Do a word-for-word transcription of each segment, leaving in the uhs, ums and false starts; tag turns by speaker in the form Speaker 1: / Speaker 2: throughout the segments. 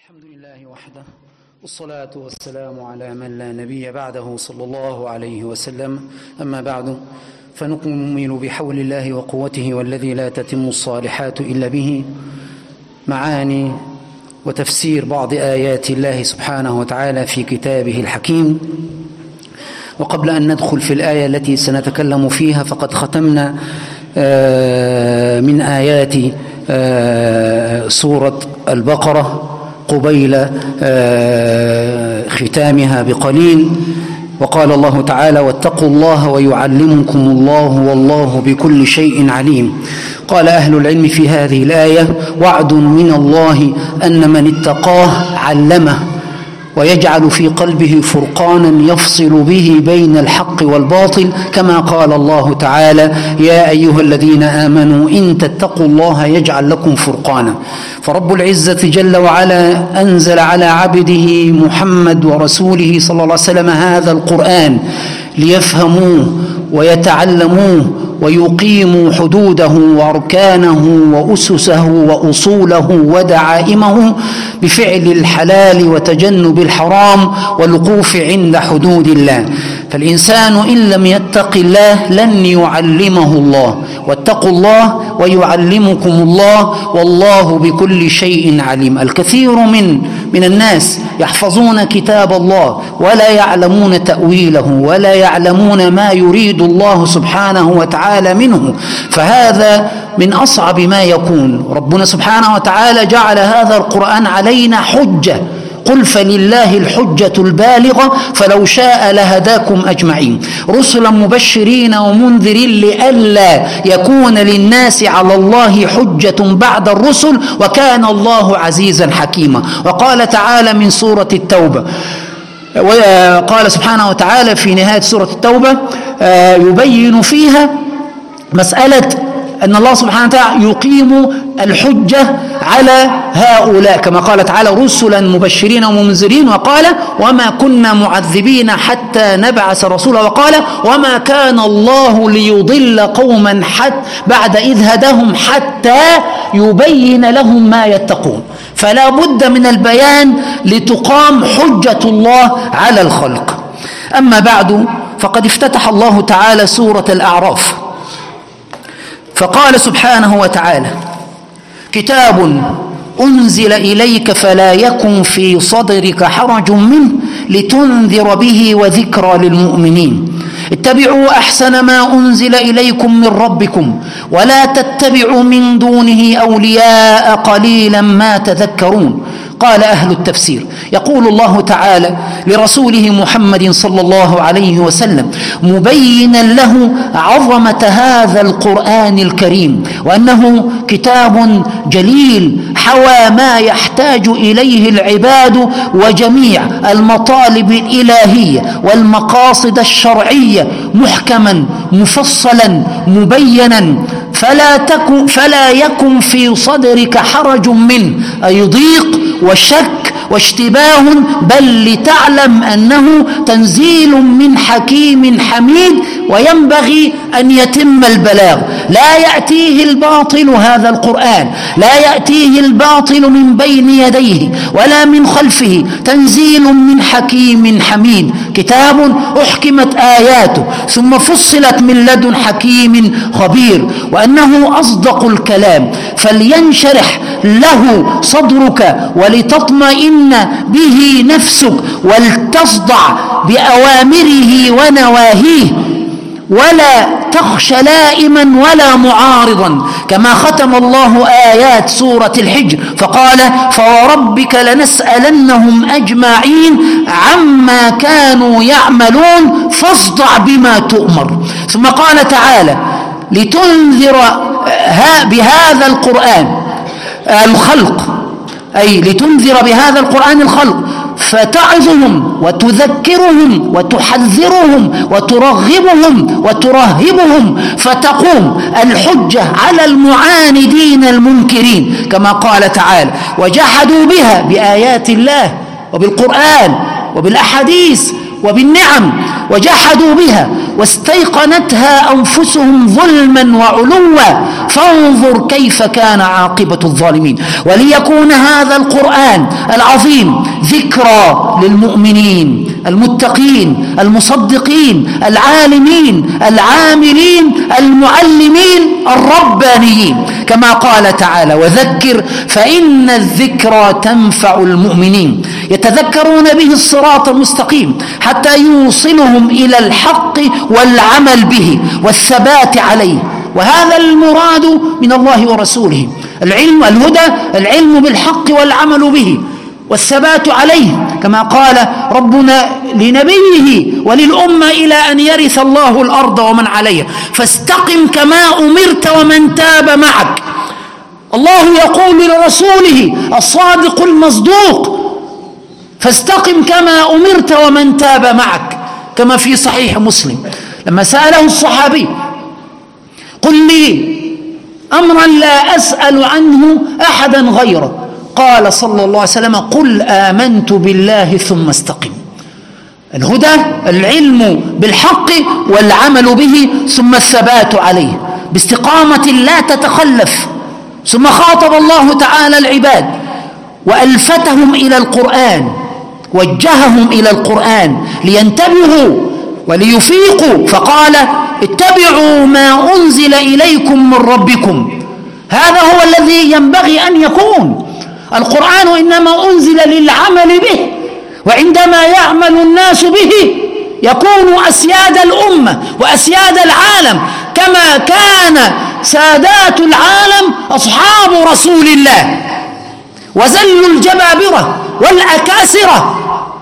Speaker 1: الحمد لله وحده، والصلاة والسلام على من لا نبي بعده صلى الله عليه وسلم. أما بعد، فنكمل بحول الله وقوته والذي لا تتم الصالحات إلا به معاني وتفسير بعض آيات الله سبحانه وتعالى في كتابه الحكيم. وقبل أن ندخل في الآية التي سنتكلم فيها، فقد ختمنا من آيات سورة البقرة قبيل ختامها بقليل، وقال الله تعالى: واتقوا الله ويعلمكم الله والله بكل شيء عليم. قال أهل العلم في هذه الآية: وعد من الله أن من اتقاه علمه ويجعل في قلبه فرقانا يفصل به بين الحق والباطل، كما قال الله تعالى: يا أيها الذين آمنوا إن تتقوا الله يجعل لكم فرقانا. فرب العزة جل وعلا أنزل على عبده محمد ورسوله صلى الله عليه وسلم هذا القرآن ليفهموه ويتعلموه ويقيموا حدوده وأركانه وأسسه وأصوله ودعائمه بفعل الحلال وتجنب الحرام والوقوف عند حدود الله. فالإنسان إن لم يتق الله لن يعلمه الله. واتقوا الله ويعلمكم الله والله بكل شيء عليم. الكثير من من الناس يحفظون كتاب الله ولا يعلمون تأويله ولا يعلمون ما يريد الله سبحانه وتعالى منه، فهذا من أصعب ما يكون. ربنا سبحانه وتعالى جعل هذا القرآن علينا حجة. قل فلله الحجة البالغة فلو شاء لهداكم أجمعين، رسلا مبشرين ومنذرين لئلا يكون للناس على الله حجة بعد الرسل وكان الله عزيزا حكيما. وقال تعالى من سورة التوبة، وقال سبحانه وتعالى في نهاية سورة التوبة يبين فيها مسألة أن الله سبحانه وتعالى يقيم الحجة على هؤلاء، كما قال تعالى: رسلا مبشرين ومنذرين. وقال: وما كنا معذبين حتى نبعث رسولا. وقال: وما كان الله ليضل قوما حتى بعد إذ هداهم حتى يبين لهم ما يتقون. فلا بد من البيان لتقام حجة الله على الخلق. أما بعد، فقد افتتح الله تعالى سورة الأعراف فقال سبحانه وتعالى: كتاب أنزل إليك فلا يكن في صدرك حرج منه لتنذر به وذكرى للمؤمنين. اتبعوا أحسن ما أنزل إليكم من ربكم ولا تتبعوا من دونه أولياء قليلا ما تذكرون. قال أهل التفسير: يقول الله تعالى لرسوله محمد صلى الله عليه وسلم مبينا له عظمة هذا القرآن الكريم، وأنه كتاب جليل حوى ما يحتاج إليه العباد وجميع المطالب الإلهية والمقاصد الشرعية، محكما مفصلا مبينا، فلا تكن فلا يكن في صدرك حرج منه، أي ضيق وشك واشتباه، بل لتعلم أنه تنزيل من حكيم حميد وينبغي أن يتم البلاغ. لا يأتيه الباطل، هذا القرآن لا يأتيه الباطل من بين يديه ولا من خلفه، تنزيل من حكيم حميد، كتاب أحكمت آياته ثم فصلت من لدن حكيم خبير، وأنه أصدق الكلام، فلينشرح له صدرك ولتطمئن به نفسك ولتصدع بأوامره ونواهيه، ولا تخشى لائما ولا معارضا، كما ختم الله آيات سورة الحجر فقال: فوربك لنسألنهم أجمعين عما كانوا يعملون فاصدع بما تؤمر. ثم قال تعالى: لتنذر بهذا القرآن الخلق، أي لتنذر بهذا القرآن الخلق، فتعظهم وتذكرهم وتحذرهم وترغبهم وترهبهم، فتقوم الحجة على المعاندين المنكرين، كما قال تعالى: وجحدوا بها بآيات الله وبالقرآن وبالأحاديث وبالنعم وجحدوا بها واستيقنتها أنفسهم ظلما وعلوا فانظر كيف كان عاقبة الظالمين. وليكون هذا القرآن العظيم ذكرى للمؤمنين المتقين المصدقين العالمين العاملين المعلمين الربانيين، كما قال تعالى: وذكر فإن الذكرى تنفع المؤمنين. يتذكرون به الصراط المستقيم حتى يوصلهم إلى الحق والعمل به والثبات عليه، وهذا المراد من الله ورسوله. العلم الهدى العلم بالحق والعمل به والثبات عليه، كما قال ربنا لنبيه وللأمة: إلى أن يرث الله الأرض ومن عليها فاستقم كما أمرت ومن تاب معك. الله يقول لرسوله الصادق المصدوق: فاستقم كما أمرت ومن تاب معك، كما في صحيح مسلم لما سأله الصحابي: قل لي أمرا لا أسأل عنه أحدا غيره، قال صلى الله عليه وسلم: قل آمنت بالله ثم استقم. الهدى العلم بالحق والعمل به ثم الثبات عليه باستقامة لا تتخلف. ثم خاطب الله تعالى العباد وألفتهم إلى القرآن، وجههم إلى القرآن لينتبهوا وليفيقوا، فقال: اتبعوا ما أنزل إليكم من ربكم. هذا هو الذي ينبغي أن يكون. القرآن إنما أنزل للعمل به، وعندما يعمل الناس به يكون أسياد الأمة وأسياد العالم، كما كان سادات العالم أصحاب رسول الله وزل الجبابرة والأكاسرة،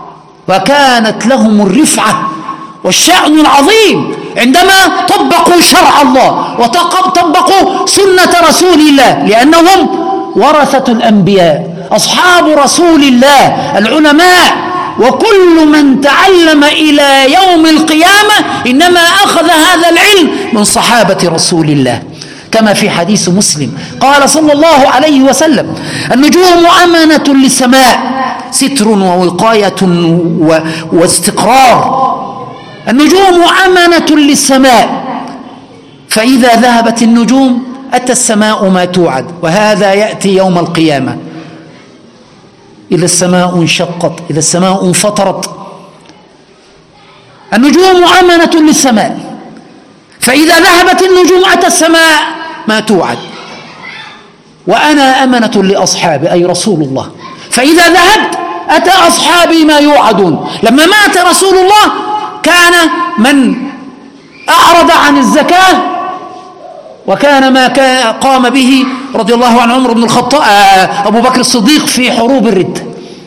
Speaker 1: وكانت لهم الرفعة والشأن العظيم عندما طبقوا شرع الله وطبقوا سنة رسول الله، لأنهم ورثة الأنبياء أصحاب رسول الله العلماء. وكل من تعلم إلى يوم القيامة إنما أخذ هذا العلم من صحابة رسول الله، كما في حديث مسلم قال صلى الله عليه وسلم: النجوم أمانة للسماء ستر ووقاية واستقرار. النجوم أمانة للسماء، فإذا ذهبت النجوم أتى السماء ما توعد، وهذا يأتي يوم القيامة. إذا السماء انشقت، إذا السماء انفطرت. النجوم أمانة للسماء، فإذا ذهبت النجوم أتى السماء ما توعد. وأنا أمانة لأصحابي، أي رسول الله، فإذا ذهبت أتى أصحابي ما يوعدون. لما مات رسول الله كان من أعرض عن الزكاة، وكان ما قام به رضي الله عن عمر بن الخطاب أبو بكر الصديق في حروب الردة.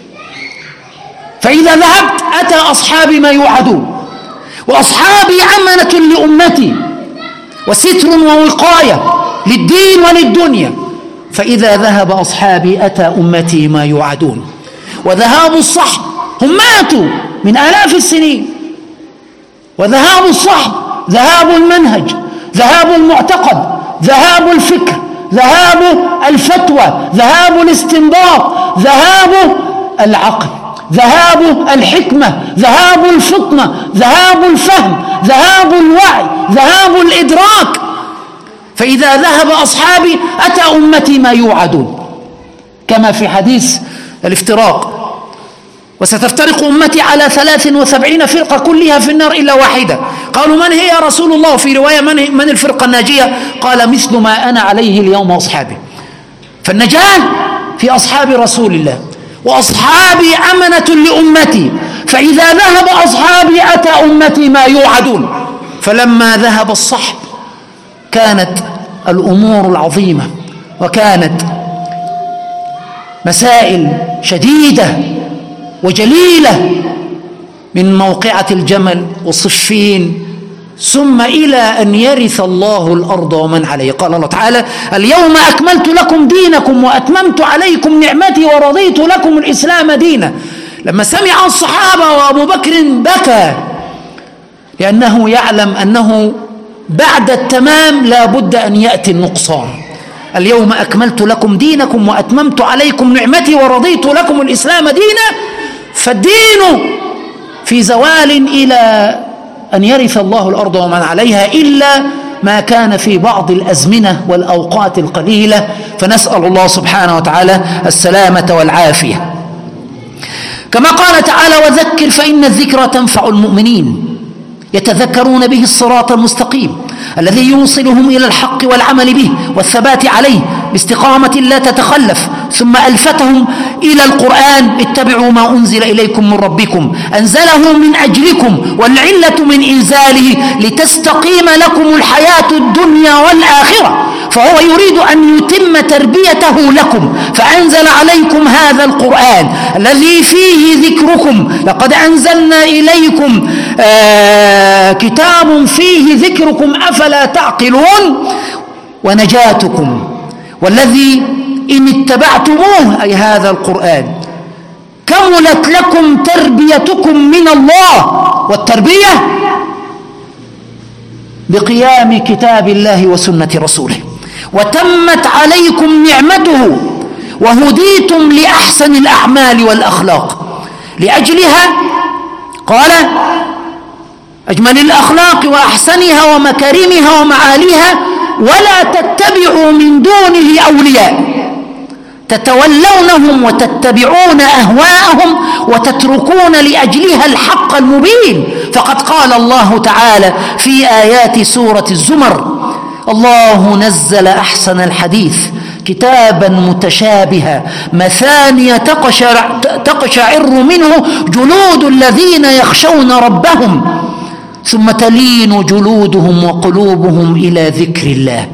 Speaker 1: فإذا ذهبت أتى أصحابي ما يوعدون، وأصحابي أمانة لأمتي وستر ووقاية للدين وللدنيا. فإذا ذهب أصحابي أتى أمتي ما يوعدون. وذهاب الصحب، هم ماتوا من آلاف السنين، وذهاب الصحب ذهاب المنهج، ذهاب المعتقد، ذهاب الفكر، ذهاب الفتوى، ذهاب الاستنباط، ذهاب العقل، ذهاب الحكمة، ذهاب الفطنة، ذهاب الفهم، ذهاب الوعي، ذهاب الإدراك. فإذا ذهب أصحابي أتى أمتي ما يوعدون، كما في حديث الافتراق: وستفترق أمتي على ثلاث وسبعين فرقة كلها في النار إلا واحدة. قالوا: من هي يا رسول الله؟ في رواية: من, من الفرقة الناجية؟ قال: مثل ما أنا عليه اليوم وأصحابي. فالنجاة في أصحاب رسول الله، وأصحابي أمنة لأمتي، فإذا ذهب أصحابي أتى أمتي ما يوعدون. فلما ذهب الصحب كانت الأمور العظيمة، وكانت مسائل شديدة وجليلة، من موقعة الجمل وصفين، ثم إلى أن يرث الله الأرض ومن عليه. قال الله تعالى: اليوم أكملت لكم دينكم وأتممت عليكم نعمتي ورضيت لكم الإسلام دينا. لما سمع الصحابة وأبو بكر بكى، لأنه يعلم أنه بعد التمام لا بد أن يأتي النقصان. اليوم أكملت لكم دينكم وأتممت عليكم نعمتي ورضيت لكم الإسلام دينا. فالدين في زوال إلى أن يرث الله الأرض ومن عليها إلا ما كان في بعض الأزمنة والأوقات القليلة، فنسأل الله سبحانه وتعالى السلامة والعافية. كما قال تعالى: وذكر فإن الذكرى تنفع المؤمنين، يتذكرون به الصراط المستقيم الذي يوصلهم إلى الحق والعمل به والثبات عليه باستقامة لا تتخلف. ثم ألفتهم إلى القرآن: اتبعوا ما أنزل إليكم من ربكم أنزله من أجلكم، والعلة من إنزاله لتستقيم لكم الحياة الدنيا والآخرة، فهو يريد أن يتم تربيته لكم، فأنزل عليكم هذا القرآن الذي فيه ذكركم. لقد أنزلنا إليكم آه كتاب فيه ذكركم أفلا تعقلون ونجاتكم، والذي إن اتبعتموه أي هذا القرآن كملت لكم تربيتكم من الله، والتربية بقيام كتاب الله وسنة رسوله، وتمت عليكم نعمته وهديتم لأحسن الأعمال والأخلاق. لأجلها قال: أجمل الأخلاق وأحسنها ومكارمها ومعاليها، ولا تتبعوا من دونه أولياء تتولونهم وتتبعون أهواءهم وتتركون لأجلها الحق المبين. فقد قال الله تعالى في آيات سورة الزمر: الله نزل أحسن الحديث كتابا متشابها مثانية تقشعر, تقشعر منه جلود الذين يخشون ربهم ثم تلين جلودهم وقلوبهم إلى ذكر الله،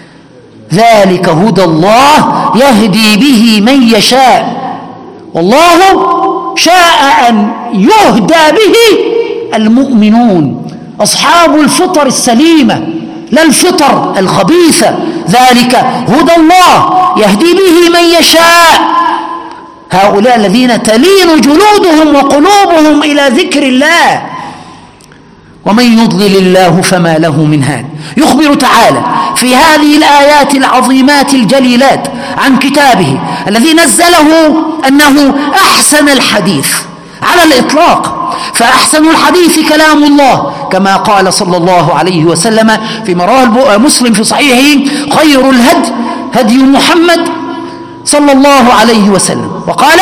Speaker 1: ذلك هدى الله يهدي به من يشاء، والله شاء أن يهدى به المؤمنون أصحاب الفطر السليمة لا الفطر الخبيثة. ذلك هدى الله يهدي به من يشاء، هؤلاء الذين تلين جلودهم وقلوبهم إلى ذكر الله. ومن يضلل الله فما له من هاد. يخبر تعالى في هذه الآيات العظيمات الجليلات عن كتابه الذي نزله أنه أحسن الحديث على الإطلاق، فأحسن الحديث كلام الله، كما قال صلى الله عليه وسلم في رواه مسلم في صحيحه: خير الهدي هدي محمد صلى الله عليه وسلم. وقال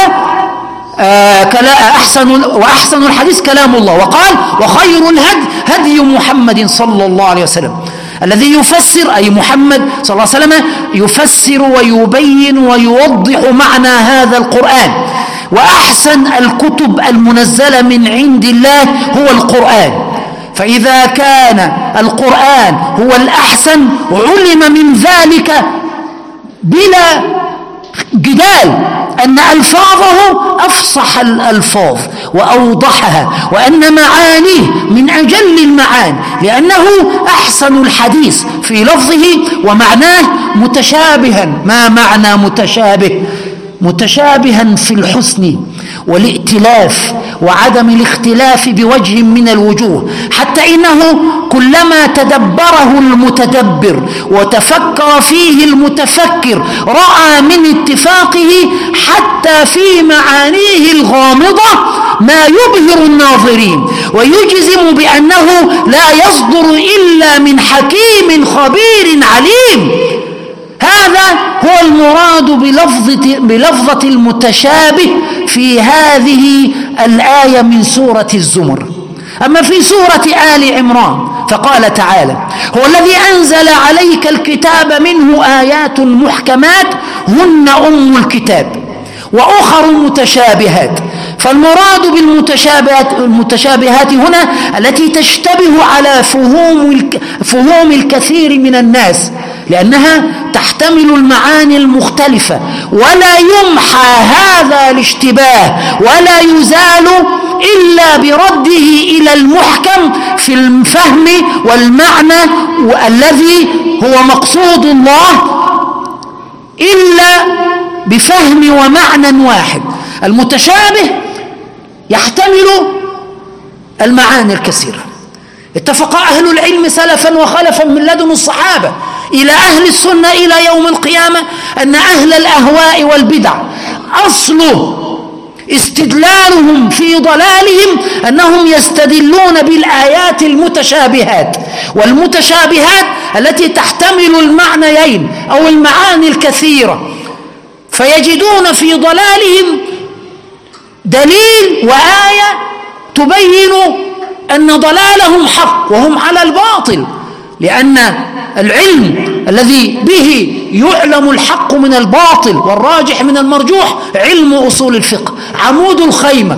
Speaker 1: آه أحسن وأحسن الحديث كلام الله، وقال: وخير الهدي هدي محمد صلى الله عليه وسلم، الذي يفسر أي محمد صلى الله عليه وسلم يفسر ويبين ويوضح معنى هذا القرآن. وأحسن الكتب المنزلة من عند الله هو القرآن، فإذا كان القرآن هو الأحسن علم من ذلك بلا جدال أن ألفاظه أفصح الألفاظ وأوضحها، وأن معانيه من أجل المعاني، لأنه أحسن الحديث في لفظه ومعناه متشابها. ما معنى متشابه؟ متشابها في الحسن والائتلاف وعدم الاختلاف بوجه من الوجوه، حتى إنه كلما تدبره المتدبر وتفكر فيه المتفكر رأى من اتفاقه حتى في معانيه الغامضة ما يبهر الناظرين، ويجزم بأنه لا يصدر إلا من حكيم خبير عليم. هذا هو المراد بلفظة, بلفظة المتشابه في هذه الآية من سورة الزمر. أما في سورة آل عمران فقال تعالى: هو الذي أنزل عليك الكتاب منه آيات محكمات هن أم الكتاب وأخر متشابهات. فالمراد بالمتشابهات المتشابهات هنا التي تشتبه على فهوم فهوم الكثير من الناس، لأنها تحتمل المعاني المختلفة، ولا يمحى هذا الاشتباه ولا يزال إلا برده إلى المحكم في الفهم والمعنى الذي هو مقصود الله، إلا بفهم ومعنى واحد. المتشابه يحتمل المعاني الكثيرة. اتفق أهل العلم سلفا وخلفا من لدن الصحابة إلى أهل السنة إلى يوم القيامة أن أهل الأهواء والبدع أصل استدلالهم في ضلالهم أنهم يستدلون بالآيات المتشابهات، والمتشابهات التي تحتمل المعنيين أو المعاني الكثيرة، فيجدون في ضلالهم دليل وآية تبين أن ضلالهم حق وهم على الباطل، لأن العلم الذي به يعلم الحق من الباطل والراجح من المرجوح علم أصول الفقه، عمود الخيمة.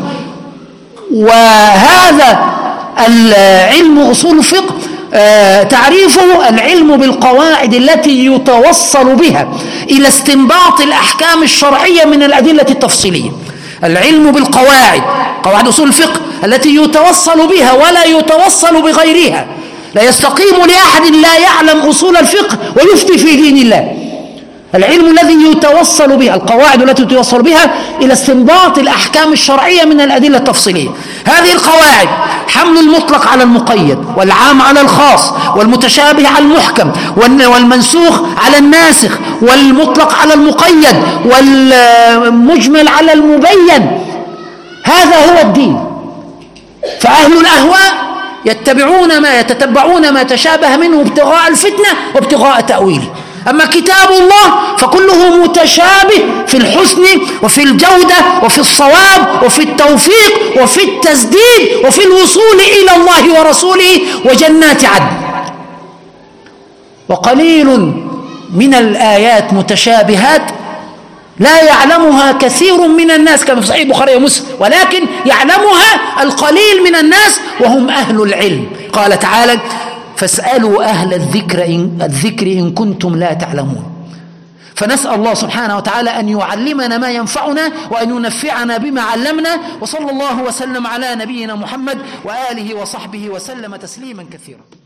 Speaker 1: وهذا العلم أصول الفقه تعريفه العلم بالقواعد التي يتوصل بها إلى استنباط الأحكام الشرعية من الأدلة التفصيلية. العلم بالقواعد، قواعد أصول الفقه التي يتوصل بها ولا يتوصل بغيرها. لا يستقيم لأحد لا يعلم أصول الفقه ويفتي في دين الله. العلم الذي يتوصل بها، القواعد التي يتوصل بها إلى استنباط الأحكام الشرعية من الأدلة التفصيلية. هذه القواعد حمل المطلق على المقيد، والعام على الخاص، والمتشابه على المحكم، والمنسوخ على الناسخ، والمطلق على المقيد، والمجمل على المبين. هذا هو الدين. فأهل الأهواء يتبعون ما يتتبعون ما تشابه منه ابتغاء الفتنة وابتغاء تأويله. أما كتاب الله فكله متشابه في الحسن وفي الجودة وفي الصواب وفي التوفيق وفي التسديد وفي الوصول إلى الله ورسوله وجنات عدن. وقليل من الآيات متشابهات لا يعلمها كثير من الناس كما في صحيح البخاري ومسلم، ولكن يعلمها القليل من الناس وهم أهل العلم. قال تعالى: فاسألوا أهل الذكر إن, الذكر إن كنتم لا تعلمون. فنسأل الله سبحانه وتعالى أن يعلمنا ما ينفعنا وأن ينفعنا بما علمنا. وصلى الله وسلم على نبينا محمد وآله وصحبه وسلم تسليما كثيرا.